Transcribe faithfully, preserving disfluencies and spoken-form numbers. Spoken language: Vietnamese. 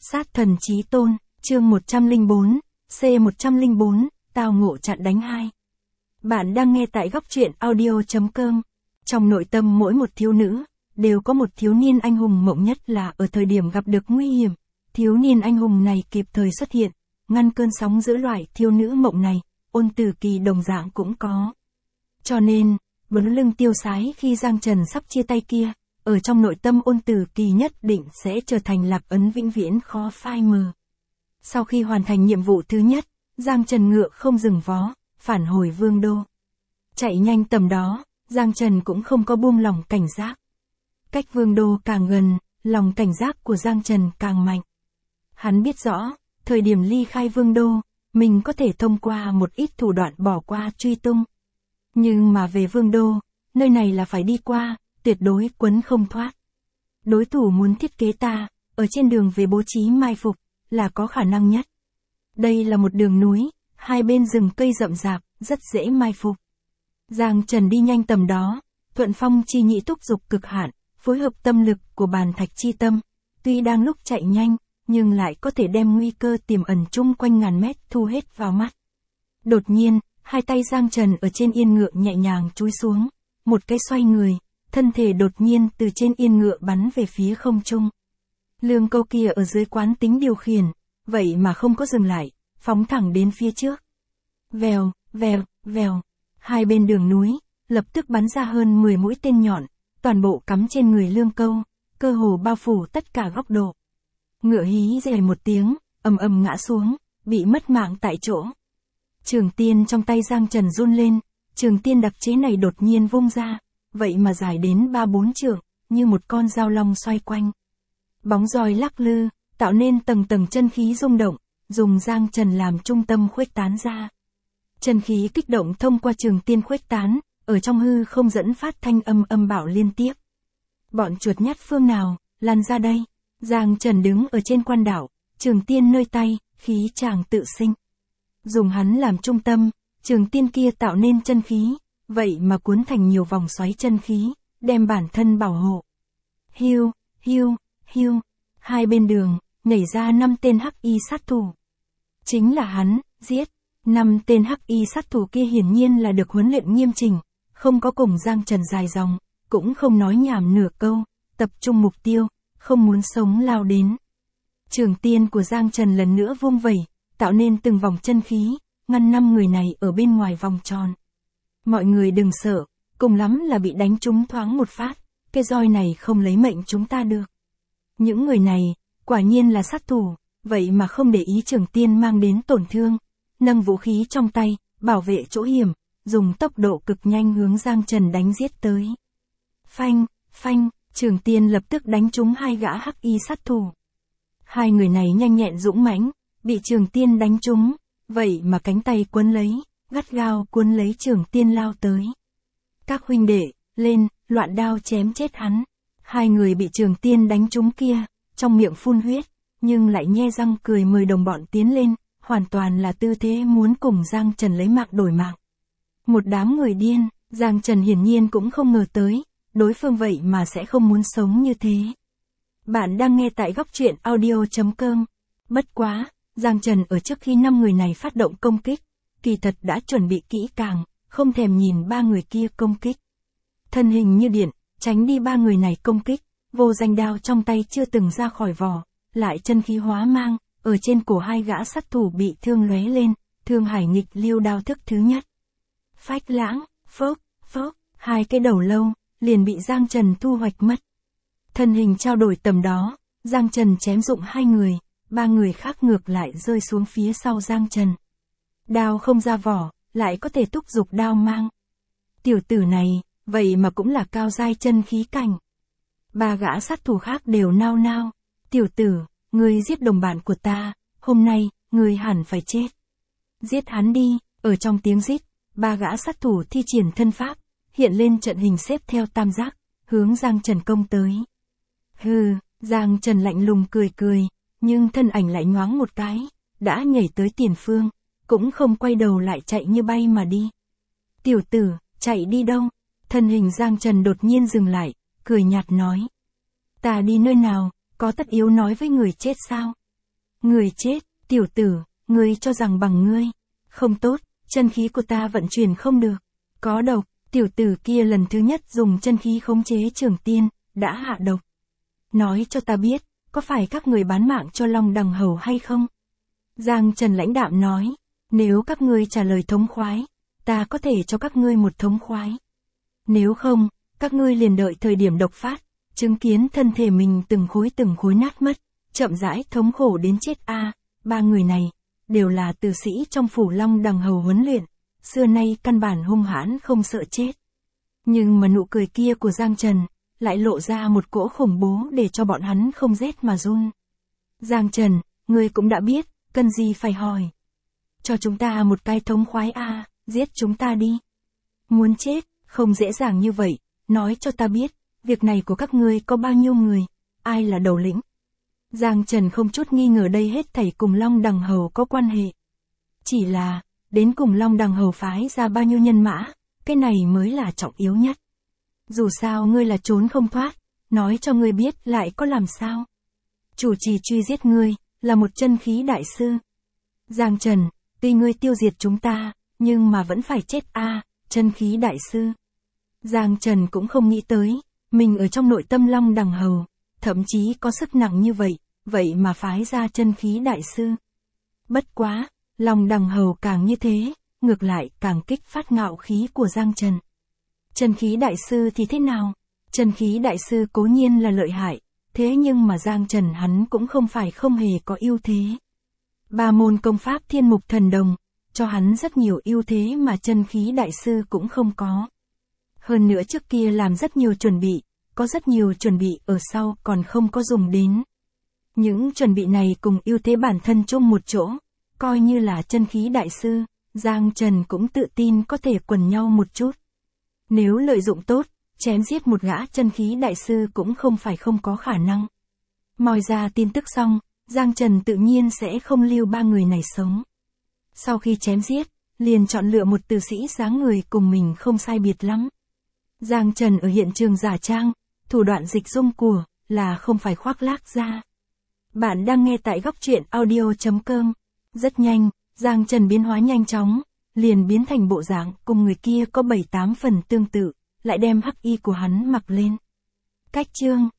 Sát thần chí tôn, chương một trăm lẻ bốn, C một trăm lẻ bốn, tao ngộ chặn đánh hai. Bạn đang nghe tại góc truyện audio chấm com. Trong nội tâm mỗi một thiếu nữ, đều có một thiếu niên anh hùng mộng nhất là ở thời điểm gặp được nguy hiểm. Thiếu niên anh hùng này kịp thời xuất hiện, ngăn cơn sóng giữa loại thiếu nữ mộng này, Ôn Tử Kỳ đồng dạng cũng có. Cho nên, bấn lưng tiêu sái khi Giang Trần sắp chia tay kia, ở trong nội tâm Ôn Tử Kỳ nhất định sẽ trở thành lạc ấn vĩnh viễn khó phai mờ. Sau khi hoàn thành nhiệm vụ thứ nhất, Giang Trần ngựa không dừng vó, phản hồi Vương Đô. Chạy nhanh tầm đó, Giang Trần cũng không có buông lòng cảnh giác. Cách Vương Đô càng gần, lòng cảnh giác của Giang Trần càng mạnh. Hắn biết rõ, thời điểm ly khai Vương Đô, mình có thể thông qua một ít thủ đoạn bỏ qua truy tung. Nhưng mà về Vương Đô, nơi này là phải đi qua, tuyệt đối quấn không thoát. Đối thủ muốn thiết kế ta, ở trên đường về bố trí mai phục, là có khả năng nhất. Đây là một đường núi, hai bên rừng cây rậm rạp, rất dễ mai phục. Giang Trần đi nhanh tầm đó, thuận phong chi nhị thúc dục cực hạn, phối hợp tâm lực của bàn thạch chi tâm, tuy đang lúc chạy nhanh, nhưng lại có thể đem nguy cơ tiềm ẩn chung quanh ngàn mét thu hết vào mắt. Đột nhiên, hai tay Giang Trần ở trên yên ngựa nhẹ nhàng chúi xuống, một cái xoay người, thân thể đột nhiên từ trên yên ngựa bắn về phía không trung. Lương Câu kia ở dưới quán tính điều khiển, vậy mà không có dừng lại, phóng thẳng đến phía trước. Vèo, vèo, vèo, hai bên đường núi, lập tức bắn ra hơn mười mũi tên nhọn, toàn bộ cắm trên người Lương Câu, cơ hồ bao phủ tất cả góc độ. Ngựa hí rè một tiếng, ầm ầm ngã xuống, bị mất mạng tại chỗ. Trường tiên trong tay Giang Trần run lên, trường tiên đặc chế này đột nhiên vung ra, vậy mà dài đến ba bốn trượng, như một con dao long xoay quanh. Bóng roi lắc lư, tạo nên tầng tầng chân khí rung động, dùng Giang Trần làm trung tâm khuếch tán ra. Chân khí kích động thông qua trường tiên khuếch tán, ở trong hư không dẫn phát thanh âm âm bảo liên tiếp. Bọn chuột nhắt phương nào, lăn ra đây. Giang Trần đứng ở trên quan đảo, trường tiên nơi tay, khí tràng tự sinh. Dùng hắn làm trung tâm, trường tiên kia tạo nên chân khí, vậy mà cuốn thành nhiều vòng xoáy chân khí, đem bản thân bảo hộ. Hiu, hiu, hiu, hai bên đường, nhảy ra năm tên hắc y sát thủ. Chính là hắn, giết. Năm tên hắc y sát thủ kia hiển nhiên là được huấn luyện nghiêm chỉnh, không có cùng Giang Trần dài dòng, cũng không nói nhảm nửa câu, tập trung mục tiêu, không muốn sống lao đến. Trường tiên của Giang Trần lần nữa vung vẩy, tạo nên từng vòng chân khí, ngăn năm người này ở bên ngoài vòng tròn. Mọi người đừng sợ, cùng lắm là bị đánh trúng thoáng một phát, cái roi này không lấy mệnh chúng ta được. Những người này, quả nhiên là sát thủ, vậy mà không để ý trường tiên mang đến tổn thương, nâng vũ khí trong tay, bảo vệ chỗ hiểm, dùng tốc độ cực nhanh hướng Giang Trần đánh giết tới. Phanh, phanh, trường tiên lập tức đánh trúng hai gã hắc y sát thủ. Hai người này nhanh nhẹn dũng mãnh, bị trường tiên đánh trúng, vậy mà cánh tay quấn lấy, gắt gao cuốn lấy trường tiên lao tới. Các huynh đệ, lên, loạn đao chém chết hắn. Hai người bị trường tiên đánh trúng kia, trong miệng phun huyết, nhưng lại nhe răng cười mời đồng bọn tiến lên, hoàn toàn là tư thế muốn cùng Giang Trần lấy mạng đổi mạng. Một đám người điên, Giang Trần hiển nhiên cũng không ngờ tới, đối phương vậy mà sẽ không muốn sống như thế. Bạn đang nghe tại góc truyện audio chấm com. Bất quá, Giang Trần ở trước khi năm người này phát động công kích, kỳ thật đã chuẩn bị kỹ càng, không thèm nhìn ba người kia công kích. Thân hình như điện, tránh đi ba người này công kích, vô danh đao trong tay chưa từng ra khỏi vỏ, lại chân khí hóa mang, ở trên cổ hai gã sát thủ bị thương lóe lên, Thương Hải nghịch liêu đao thức thứ nhất. Phách lãng, phốc, phốc, hai cái đầu lâu, liền bị Giang Trần thu hoạch mất. Thân hình trao đổi tầm đó, Giang Trần chém dụng hai người, ba người khác ngược lại rơi xuống phía sau Giang Trần. Đao không ra vỏ, lại có thể thúc giục đao mang. Tiểu tử này, vậy mà cũng là cao giai chân khí cảnh. Ba gã sát thủ khác đều nao nao. Tiểu tử, ngươi giết đồng bạn của ta, hôm nay, ngươi hẳn phải chết. Giết hắn đi, ở trong tiếng rít, ba gã sát thủ thi triển thân pháp, hiện lên trận hình xếp theo tam giác, hướng Giang Trần công tới. Hừ, Giang Trần lạnh lùng cười cười, nhưng thân ảnh lại nhoáng một cái, đã nhảy tới tiền phương, cũng không quay đầu lại chạy như bay mà đi. Tiểu tử, chạy đi đâu? Thân hình Giang Trần đột nhiên dừng lại, cười nhạt nói. Ta đi nơi nào, có tất yếu nói với người chết sao? Người chết, tiểu tử, ngươi cho rằng bằng ngươi. Không tốt, chân khí của ta vận chuyển không được. Có độc, tiểu tử kia lần thứ nhất dùng chân khí khống chế Trường Tiên, đã hạ độc. Nói cho ta biết, có phải các người bán mạng cho Long Đằng Hầu hay không? Giang Trần lãnh đạm nói, nếu các ngươi trả lời thống khoái, ta có thể cho các ngươi một thống khoái. Nếu không, các ngươi liền đợi thời điểm độc phát, chứng kiến thân thể mình từng khối từng khối nát mất, chậm rãi thống khổ đến chết a. Ba người này, đều là tử sĩ trong phủ Long Đằng Hầu huấn luyện, xưa nay căn bản hung hãn không sợ chết. Nhưng mà nụ cười kia của Giang Trần, lại lộ ra một cỗ khủng bố để cho bọn hắn không rét mà run. Giang Trần, ngươi cũng đã biết, cần gì phải hỏi. Cho chúng ta một cái thống khoái a, giết chúng ta đi. Muốn chết, không dễ dàng như vậy, nói cho ta biết, việc này của các ngươi có bao nhiêu người, ai là đầu lĩnh. Giang Trần không chút nghi ngờ đây hết thảy cùng Long Đằng Hầu có quan hệ. Chỉ là, đến cùng Long Đằng Hầu phái ra bao nhiêu nhân mã, cái này mới là trọng yếu nhất. Dù sao ngươi là trốn không thoát, nói cho ngươi biết lại có làm sao. Chủ trì truy giết ngươi, là một chân khí đại sư. Giang Trần, tuy ngươi tiêu diệt chúng ta, nhưng mà vẫn phải chết a, chân khí đại sư. Giang Trần cũng không nghĩ tới, mình ở trong nội tâm Long Đằng Hầu, thậm chí có sức nặng như vậy, vậy mà phái ra chân khí đại sư. Bất quá, Long Đằng Hầu càng như thế, ngược lại càng kích phát ngạo khí của Giang Trần. Chân khí đại sư thì thế nào? Chân khí đại sư cố nhiên là lợi hại, thế nhưng mà Giang Trần hắn cũng không phải không hề có ưu thế. Ba môn công pháp Thiên Mục Thần Đồng, cho hắn rất nhiều ưu thế mà chân khí đại sư cũng không có. Hơn nữa trước kia làm rất nhiều chuẩn bị, có rất nhiều chuẩn bị ở sau còn không có dùng đến. Những chuẩn bị này cùng ưu thế bản thân chung một chỗ, coi như là chân khí đại sư, Giang Trần cũng tự tin có thể quần nhau một chút. Nếu lợi dụng tốt, chém giết một gã chân khí đại sư cũng không phải không có khả năng. Moi ra tin tức xong, Giang Trần tự nhiên sẽ không lưu ba người này sống. Sau khi chém giết, liền chọn lựa một tử sĩ dáng người cùng mình không sai biệt lắm. Giang Trần ở hiện trường giả trang, thủ đoạn dịch dung của, là không phải khoác lác ra. Bạn đang nghe tại góc truyện audio chấm com. Rất nhanh, Giang Trần biến hóa nhanh chóng, liền biến thành bộ dạng cùng người kia có bảy tám phần tương tự, lại đem hắc y của hắn mặc lên. Cách chương